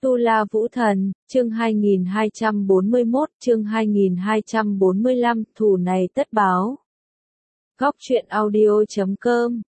Tu La Vũ Thần, chương 2241, chương 2245, thù này tất báo. Góc truyện audio.com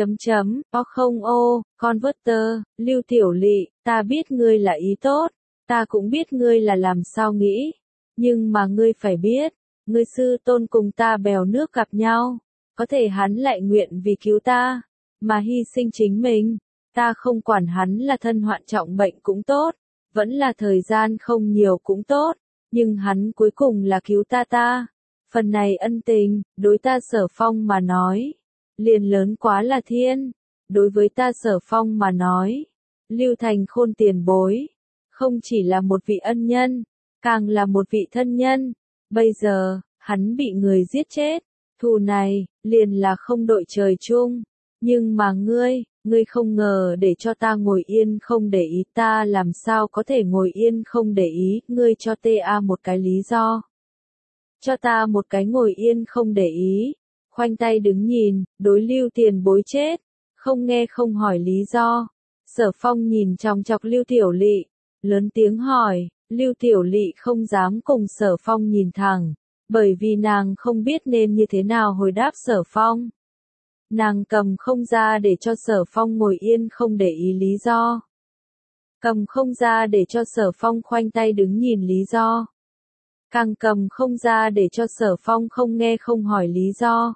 O không ô, Converter, Lưu Tiểu Lị, ta biết ngươi là ý tốt, ta cũng biết ngươi là làm sao nghĩ, nhưng mà ngươi phải biết, ngươi sư tôn cùng ta bèo nước gặp nhau, có thể hắn lại nguyện vì cứu ta, mà hy sinh chính mình. Ta không quản hắn là thân hoạn trọng bệnh cũng tốt, vẫn là thời gian không nhiều cũng tốt, nhưng hắn cuối cùng là cứu ta. Phần này ân tình, đối ta Sở Phong mà nói, liền lớn quá là thiên. Đối với ta Sở Phong mà nói, Lưu Thành Khôn tiền bối, không chỉ là một vị ân nhân, càng là một vị thân nhân. Bây giờ, hắn bị người giết chết, thù này, liền là không đội trời chung. Nhưng mà ngươi không ngờ để cho ta ngồi yên không để ý, ta làm sao có thể ngồi yên không để ý, ngươi cho ta một cái lý do. Cho ta một cái ngồi yên không để ý, khoanh tay đứng nhìn, đối Lưu tiền bối chết, không nghe không hỏi lý do. Sở Phong nhìn chòng chọc Lưu Tiểu Lị, lớn tiếng hỏi, Lưu Tiểu Lị không dám cùng Sở Phong nhìn thẳng, bởi vì nàng không biết nên như thế nào hồi đáp Sở Phong. Nàng cầm không ra để cho Sở Phong ngồi yên không để ý lý do. Cầm không ra để cho Sở Phong khoanh tay đứng nhìn lý do. Càng cầm không ra để cho Sở Phong không nghe không hỏi lý do.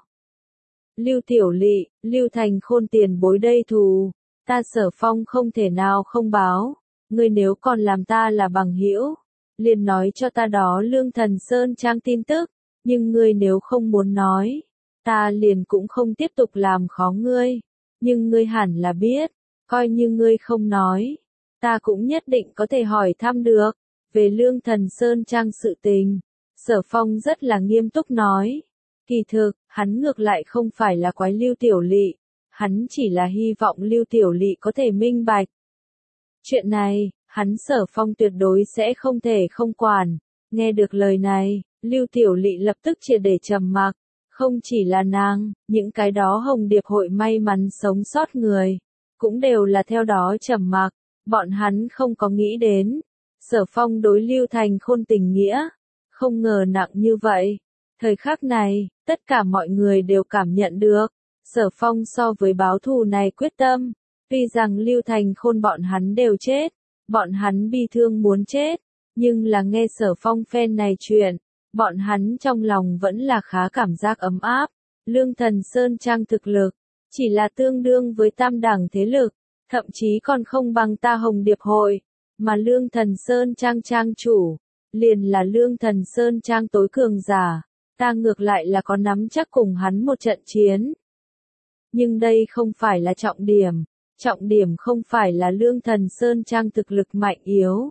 Lưu Tiểu Lị, Lưu Thành Khôn tiền bối đây thù, ta Sở Phong không thể nào không báo, ngươi nếu còn làm ta là bằng hữu, liền nói cho ta đó Lương Thần Sơn Trang tin tức, nhưng ngươi nếu không muốn nói, ta liền cũng không tiếp tục làm khó ngươi, nhưng ngươi hẳn là biết, coi như ngươi không nói, ta cũng nhất định có thể hỏi thăm được, về Lương Thần Sơn Trang sự tình. Sở Phong rất là nghiêm túc nói, kỳ thực, hắn ngược lại không phải là quái Lưu Tiểu Lị, hắn chỉ là hy vọng Lưu Tiểu Lị có thể minh bạch. Chuyện này, hắn Sở Phong tuyệt đối sẽ không thể không quản. Nghe được lời này, Lưu Tiểu Lị lập tức triệt để trầm mặc. Không chỉ là nàng, những cái đó Hồng Điệp hội may mắn sống sót người, cũng đều là theo đó trầm mặc, bọn hắn không có nghĩ đến. Sở Phong đối Lưu Thành Khôn tình nghĩa, không ngờ nặng như vậy. Thời khắc này, tất cả mọi người đều cảm nhận được, Sở Phong so với báo thù này quyết tâm, tuy rằng Lưu Thành Khôn bọn hắn đều chết, bọn hắn bi thương muốn chết, nhưng là nghe Sở Phong phen này chuyện, bọn hắn trong lòng vẫn là khá cảm giác ấm áp. Lương Thần Sơn Trang thực lực, chỉ là tương đương với tam đẳng thế lực, thậm chí còn không bằng ta Hồng Điệp hội, mà Lương Thần Sơn Trang trang chủ, liền là Lương Thần Sơn Trang tối cường giả, ta ngược lại là có nắm chắc cùng hắn một trận chiến. Nhưng đây không phải là trọng điểm không phải là Lương Thần Sơn Trang thực lực mạnh yếu,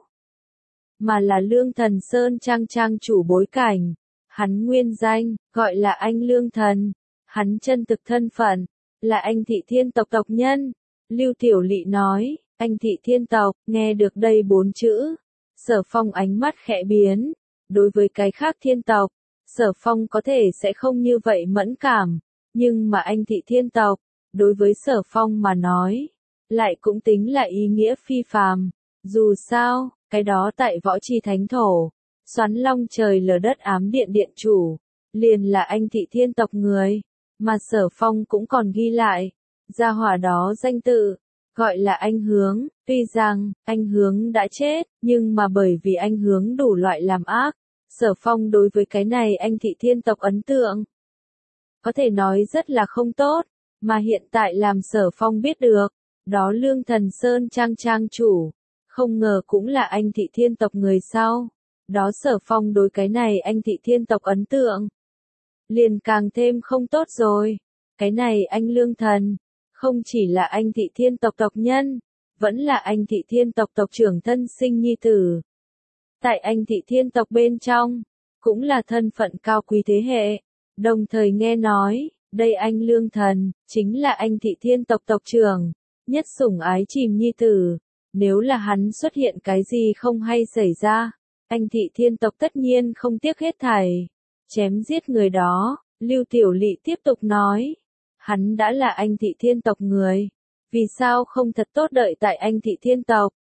mà là Lương Thần Sơn Trang trang chủ bối cảnh. Hắn nguyên danh, gọi là anh Lương Thần. Hắn chân thực thân phận, là anh Thị Thiên tộc tộc nhân. Lưu Tiểu Lị nói, anh Thị Thiên tộc, nghe được đây 4 chữ. Sở Phong ánh mắt khẽ biến. Đối với cái khác thiên tộc, Sở Phong có thể sẽ không như vậy mẫn cảm. Nhưng mà anh Thị Thiên tộc, đối với Sở Phong mà nói, lại cũng tính là ý nghĩa phi phàm. Dù sao, cái đó tại Võ Trì Thánh Thổ, xoắn long trời lở đất ám điện điện chủ, liền là anh Thị Thiên tộc người, mà Sở Phong cũng còn ghi lại, gia hỏa đó danh tự, gọi là anh Hướng, tuy rằng, anh Hướng đã chết, nhưng mà bởi vì anh Hướng đủ loại làm ác, Sở Phong đối với cái này anh Thị Thiên tộc ấn tượng, có thể nói rất là không tốt, mà hiện tại làm Sở Phong biết được, đó Lương Thần Sơn Trang trang chủ, không ngờ cũng là anh Thị Thiên tộc người sau. Đó Sở Phong đối cái này anh Thị Thiên tộc ấn tượng, liền càng thêm không tốt rồi. Cái này anh Lương Thần, không chỉ là anh Thị Thiên tộc tộc nhân, vẫn là anh Thị Thiên tộc tộc trưởng thân sinh nhi tử. Tại anh Thị Thiên tộc bên trong, cũng là thân phận cao quý thế hệ. Đồng thời nghe nói, đây anh Lương Thần, chính là anh Thị Thiên tộc tộc trưởng, nhất sủng ái chìm nhi tử. Nếu là hắn xuất hiện cái gì không hay xảy ra, anh Thị Thiên tộc tất nhiên không tiếc hết thảy, chém giết người đó. Lưu Tiểu Lị tiếp tục nói, hắn đã là anh Thị Thiên tộc người, vì sao không thật tốt đợi tại anh Thị Thiên tộc,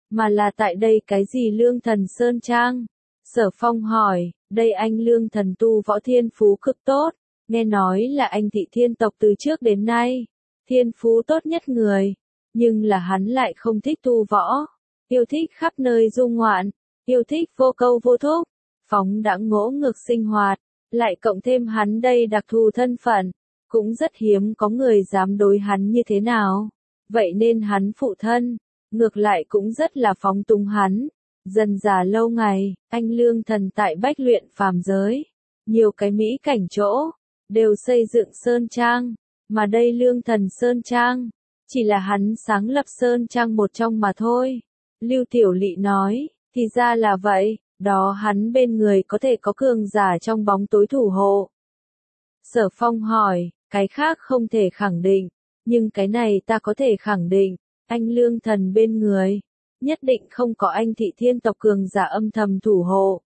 mà là tại đây cái gì Lương Thần Sơn Trang. Sở Phong hỏi, đây anh Lương Thần tu võ thiên phú cực tốt, nghe nói là anh Thị Thiên tộc từ trước đến nay, thiên phú tốt nhất người, nhưng là hắn lại không thích tu võ, yêu thích khắp nơi du ngoạn, yêu thích vô câu vô thúc, phóng đãng ngỗ ngược sinh hoạt, lại cộng thêm hắn đây đặc thù thân phận, cũng rất hiếm có người dám đối hắn như thế nào. Vậy nên hắn phụ thân, ngược lại cũng rất là phóng túng hắn. Dần dà lâu ngày, anh Lương Thần tại Bách Luyện phàm giới, nhiều cái mỹ cảnh chỗ, đều xây dựng Sơn Trang, mà đây Lương Thần Sơn Trang, chỉ là hắn sáng lập Sơn Trang một trong mà thôi. Lưu Tiểu Lị nói, thì ra là vậy, đó hắn bên người có thể có cường giả trong bóng tối thủ hộ. Sở Phong hỏi, cái khác không thể khẳng định, nhưng cái này ta có thể khẳng định, anh Lương Thần bên người, nhất định không có anh Thị Thiên tộc cường giả âm thầm thủ hộ.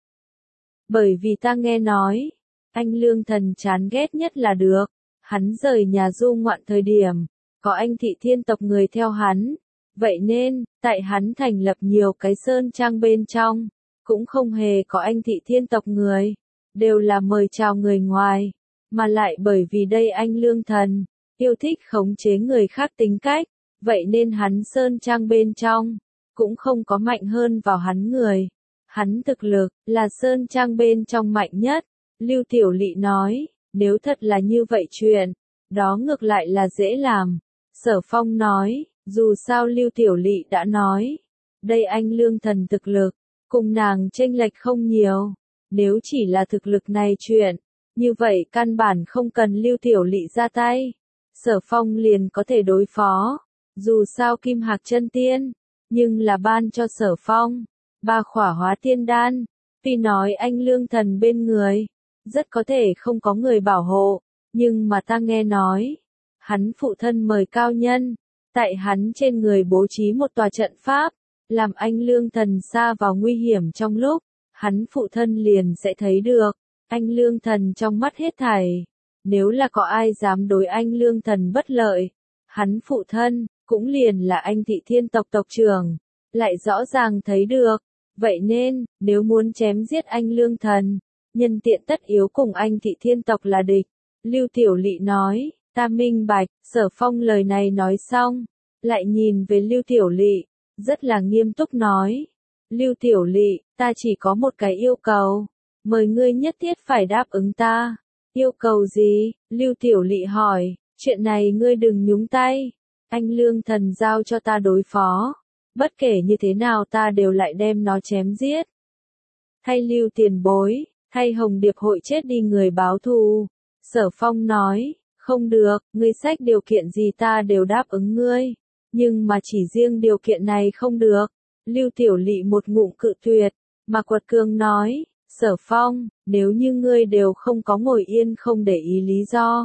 Bởi vì ta nghe nói, anh Lương Thần chán ghét nhất là được, hắn rời nhà du ngoạn thời điểm, có anh Thị Thiên tộc người theo hắn, vậy nên, tại hắn thành lập nhiều cái Sơn Trang bên trong, cũng không hề có anh Thị Thiên tộc người, đều là mời chào người ngoài, mà lại bởi vì đây anh Lương Thần, yêu thích khống chế người khác tính cách, vậy nên hắn Sơn Trang bên trong, cũng không có mạnh hơn vào hắn người. Hắn thực lực, là Sơn Trang bên trong mạnh nhất. Lưu Tiểu Lị nói, nếu thật là như vậy chuyện, đó ngược lại là dễ làm. Sở Phong nói, dù sao Lưu Tiểu Lị đã nói, đây anh Lương Thần thực lực, cùng nàng chênh lệch không nhiều. Nếu chỉ là thực lực này chuyện, như vậy căn bản không cần Lưu Tiểu Lị ra tay. Sở Phong liền có thể đối phó. Dù sao Kim Hạc Chân Tiên, nhưng là ban cho Sở Phong 3 khỏa hóa tiên đan. Tuy nói anh Lương Thần bên người, rất có thể không có người bảo hộ, nhưng mà ta nghe nói, hắn phụ thân mời cao nhân, tại hắn trên người bố trí một tòa trận pháp, làm anh Lương Thần xa vào nguy hiểm trong lúc, hắn phụ thân liền sẽ thấy được, anh Lương Thần trong mắt hết thảy. Nếu là có ai dám đối anh Lương Thần bất lợi, hắn phụ thân, cũng liền là anh Thị Thiên tộc tộc trưởng, lại rõ ràng thấy được. Vậy nên, nếu muốn chém giết anh Lương Thần, nhân tiện tất yếu cùng anh Thị Thiên tộc là địch. Lưu Tiểu Lị nói, ta minh bạch. Sở Phong lời này nói xong, lại nhìn về Lưu Tiểu Lị, rất là nghiêm túc nói. Lưu Tiểu Lị, ta chỉ có một cái yêu cầu, mời ngươi nhất thiết phải đáp ứng ta. Yêu cầu gì? Lưu Tiểu Lị hỏi, chuyện này ngươi đừng nhúng tay, anh Lương Thần giao cho ta đối phó. Bất kể như thế nào ta đều lại đem nó chém giết. Thay Lưu tiền bối, thay Hồng Điệp hội chết đi người báo thù. Sở Phong nói, không được, ngươi xách điều kiện gì ta đều đáp ứng ngươi. Nhưng mà chỉ riêng điều kiện này không được. Lưu Tiểu Lị một ngụm cự tuyệt, mà Quật Cường nói, Sở Phong, nếu như ngươi đều không có ngồi yên không để ý lý do.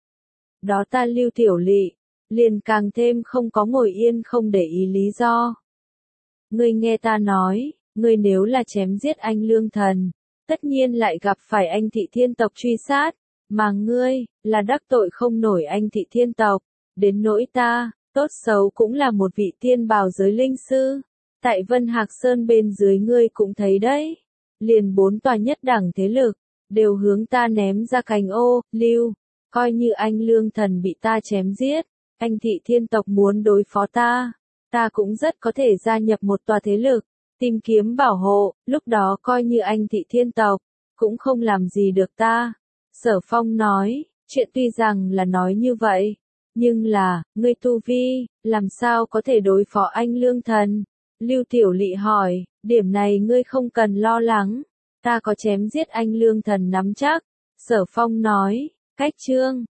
Đó ta Lưu Tiểu Lị, liền càng thêm không có ngồi yên không để ý lý do. Ngươi nghe ta nói, ngươi nếu là chém giết anh Lương Thần, tất nhiên lại gặp phải anh Thị Thiên tộc truy sát, mà ngươi, là đắc tội không nổi anh Thị Thiên tộc, đến nỗi ta, tốt xấu cũng là một vị tiên bào giới linh sư, tại Vân Hạc Sơn bên dưới ngươi cũng thấy đấy, liền 4 tòa nhất đẳng thế lực, đều hướng ta ném ra cành ô, Lưu, coi như anh Lương Thần bị ta chém giết, anh Thị Thiên tộc muốn đối phó ta. Ta cũng rất có thể gia nhập một tòa thế lực, tìm kiếm bảo hộ, lúc đó coi như anh Thị Thiên tộc, cũng không làm gì được ta. Sở Phong nói, chuyện tuy rằng là nói như vậy, nhưng là, ngươi tu vi, làm sao có thể đối phó anh Lương Thần? Lưu Tiểu Lị hỏi, điểm này ngươi không cần lo lắng, ta có chém giết anh Lương Thần nắm chắc. Sở Phong nói, cách chương